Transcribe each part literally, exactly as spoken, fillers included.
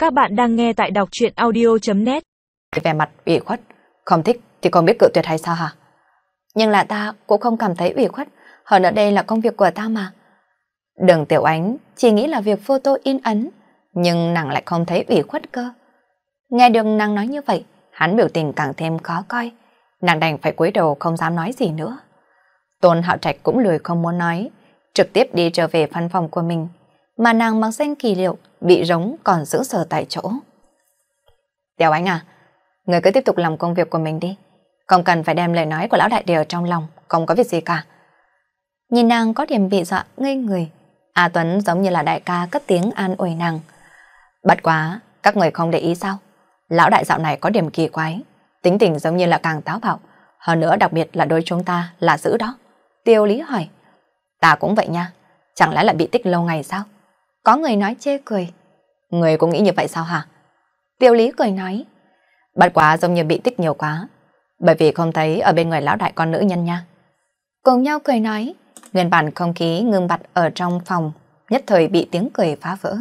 Các bạn đang nghe tại đọc truyện audio.net. Vẻ mặt ủy khuất, không thích thì không biết cự tuyệt hay sao hả? Nhưng là ta cũng không cảm thấy ủy khuất, hơn ở đây là công việc của ta mà. Đường Tiểu Ánh chỉ nghĩ là việc photo in ấn, nhưng nàng lại không thấy ủy khuất cơ. Nghe được nàng nói như vậy, hắn biểu tình càng thêm khó coi, nàng đành phải cúi đầu không dám nói gì nữa. Tôn Hạo Trạch cũng lười không muốn nói, trực tiếp đi trở về văn phòng của mình, mà nàng mặc danh kỳ liệu, bị rống còn giữ sờ tại chỗ. Tiểu Ánh à, người cứ tiếp tục làm công việc của mình đi, không cần phải đem lời nói của lão đại để ở trong lòng, không có việc gì cả. Nhìn nàng có điểm bị dọa ngây người, A Tuấn giống như là đại ca cất tiếng an ủi nàng. Bất quá, các người không để ý sao? Lão đại dạo này có điểm kỳ quái, tính tình giống như là càng táo bạo, hơn nữa đặc biệt là đối chúng ta là giữ đó. Tiêu Lý hỏi, ta cũng vậy nha, chẳng lẽ lại bị tích lâu ngày sao? Có người nói chê cười, người cũng nghĩ như vậy sao hả? Tiêu Lý cười nói, bất quá giống như bị tích nhiều quá, bởi vì không thấy ở bên người lão đại con nữ nhân nha. Cùng nhau cười nói, nguyên bản không khí ngưng bặt ở trong phòng, nhất thời bị tiếng cười phá vỡ.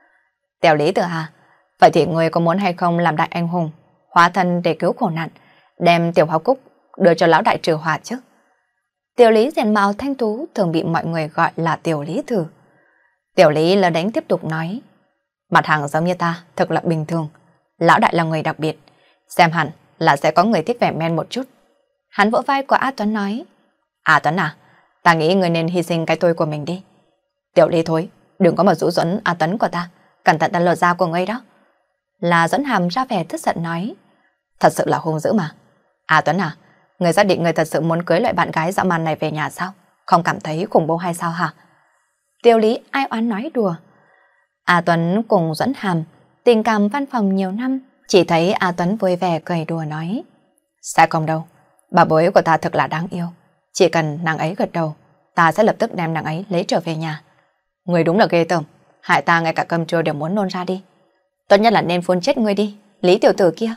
Tiêu Lý tự hà, vậy thì người có muốn hay không làm đại anh hùng, hóa thân để cứu khổ nạn, đem Tiểu Hoa Cúc đưa cho lão đại trừ hỏa chứ? Tiểu Lý diện mạo thanh tú thường bị mọi người gọi là Tiểu Lý Thử. Tiểu Lý lơ đánh tiếp tục nói, mặt hàng giống như ta thật là bình thường, lão đại là người đặc biệt, xem hẳn là sẽ có người thích vẻ men một chút. Hắn vỗ vai của A Tuấn nói, A Tuấn à, ta nghĩ người nên hy sinh cái tôi của mình đi. Tiểu Lý thôi, đừng có mà dụ dẫn A Tuấn của ta, cẩn thận ta lột da của ngươi đó. Là dẫn hàm ra vẻ tức giận nói, thật sự là hung dữ mà. A Tuấn à, người xác định người thật sự muốn cưới loại bạn gái dã man này về nhà sao? Không cảm thấy khủng bố hay sao hả? Tiêu Lý ai oán nói đùa. A Tuấn cùng dẫn hàm tình cảm văn phòng nhiều năm, chỉ thấy A Tuấn vui vẻ cười đùa nói, sẽ không đâu, bà bối của ta thật là đáng yêu, chỉ cần nàng ấy gật đầu, ta sẽ lập tức đem nàng ấy lấy trở về nhà. Người đúng là ghê tởm, hại ta ngay cả cơm trưa đều muốn nôn ra đi. Tốt nhất là nên phun chết ngươi đi, Lý tiểu tử kia.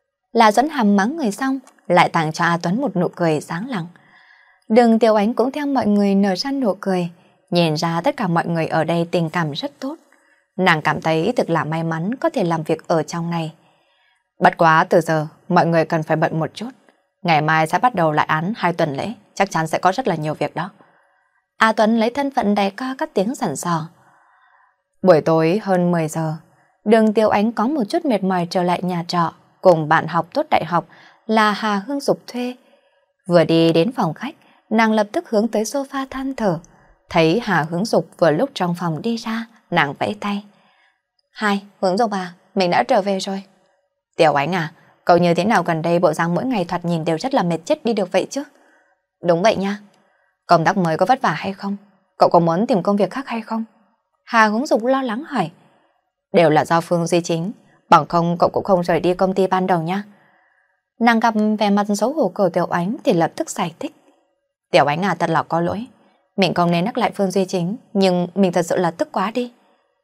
Là dẫn hàm mắng người xong, lại tặng cho A Tuấn một nụ cười sáng lặng. Đường Tiểu Ánh cũng theo mọi người nở ra nụ cười, nhìn ra tất cả mọi người ở đây tình cảm rất tốt. Nàng cảm thấy thực là may mắn có thể làm việc ở trong này. Bất quá từ giờ, mọi người cần phải bận một chút. Ngày mai sẽ bắt đầu lại án hai tuần lễ, chắc chắn sẽ có rất là nhiều việc đó. A Tuấn lấy thân phận đại ca các tiếng sẵn sò. Buổi tối hơn mười giờ, Đường Tiểu Ánh có một chút mệt mỏi trở lại nhà trọ, cùng bạn học tốt đại học là Hà Hương Dục thuê. Vừa đi đến phòng khách, nàng lập tức hướng tới sofa than thở. Thấy Hà Hướng Dục vừa lúc trong phòng đi ra, nàng vẫy tay. Hai, Hướng Dục à, mình đã trở về rồi. Tiểu Ánh à, cậu như thế nào gần đây bộ dáng mỗi ngày thoạt nhìn đều rất là mệt chết đi được vậy chứ? Đúng vậy nha. Công tác mới có vất vả hay không? Cậu có muốn tìm công việc khác hay không? Hà Hướng Dục lo lắng hỏi. Đều là do Phương Duy Chính, bằng không cậu cũng không rời đi công ty ban đầu nha. Nàng gặp vẻ mặt xấu hổ của Tiểu Ánh thì lập tức giải thích. Tiểu Ánh à, thật là có lỗi. Mình không nên nhắc lại Phương Duy Chính, nhưng mình thật sự là tức quá đi.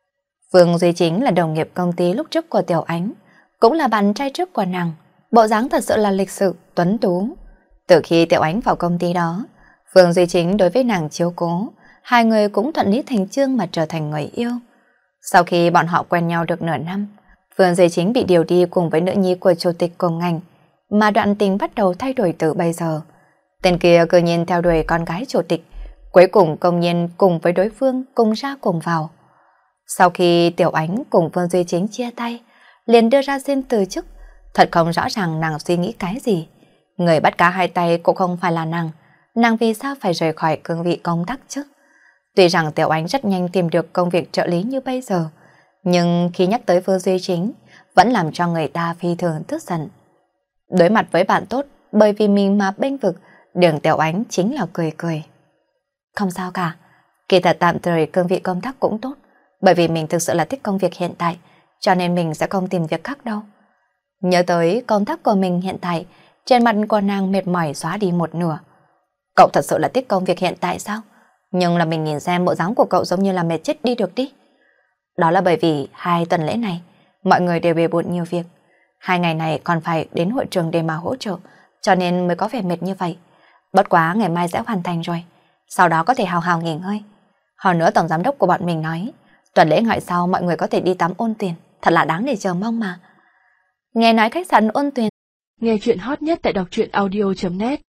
Phương Duy Chính là đồng nghiệp công ty lúc trước của Tiểu Ánh, cũng là bạn trai trước của nàng. Bộ dáng thật sự là lịch sự, tuấn tú. Từ khi Tiểu Ánh vào công ty đó, Phương Duy Chính đối với nàng chiếu cố, hai người cũng thuận lý thành chương mà trở thành người yêu. Sau khi bọn họ quen nhau được nửa năm, Phương Duy Chính bị điều đi cùng với nữ nhi của chủ tịch cùng ngành, mà đoạn tình bắt đầu thay đổi từ bây giờ. Tên kia cơ nhiên theo đuổi con gái chủ tịch, cuối cùng công nhiên cùng với đối phương cùng ra cùng vào. Sau khi Tiểu Ánh cùng Phương Duy Chính chia tay, liền đưa ra xin từ chức. Thật không rõ ràng nàng suy nghĩ cái gì. Người bắt cá hai tay cũng không phải là nàng, nàng vì sao phải rời khỏi cương vị công tác chứ? Tuy rằng Tiểu Ánh rất nhanh tìm được công việc trợ lý như bây giờ, nhưng khi nhắc tới Phương Duy Chính, vẫn làm cho người ta phi thường tức giận. Đối mặt với bạn tốt, bởi vì mình mà bênh vực, Đường Tiểu Ánh chính là cười cười. Không sao cả, kỳ thật tạm thời cương vị công tác cũng tốt, bởi vì mình thực sự là thích công việc hiện tại, cho nên mình sẽ không tìm việc khác đâu. Nhớ tới công tác của mình hiện tại, trên mặt của nàng mệt mỏi xóa đi một nửa. Cậu thật sự là thích công việc hiện tại sao? Nhưng là mình nhìn xem bộ dáng của cậu giống như là mệt chết đi được đi. Đó là bởi vì hai tuần lễ này, mọi người đều bề bộn nhiều việc. Hai ngày này còn phải đến hội trường để mà hỗ trợ, cho nên mới có vẻ mệt như vậy. Bất quá ngày mai sẽ hoàn thành rồi, sau đó có thể hào hào nghỉ ngơi. Hơn nữa tổng giám đốc của bọn mình nói, tuần lễ ngày sau mọi người có thể đi tắm ôn tiền, thật là đáng để chờ mong mà. Nghe nói khách sạn Ôn Tuyền. Nghe chuyện hot nhất tại đọc truyện audio chấm net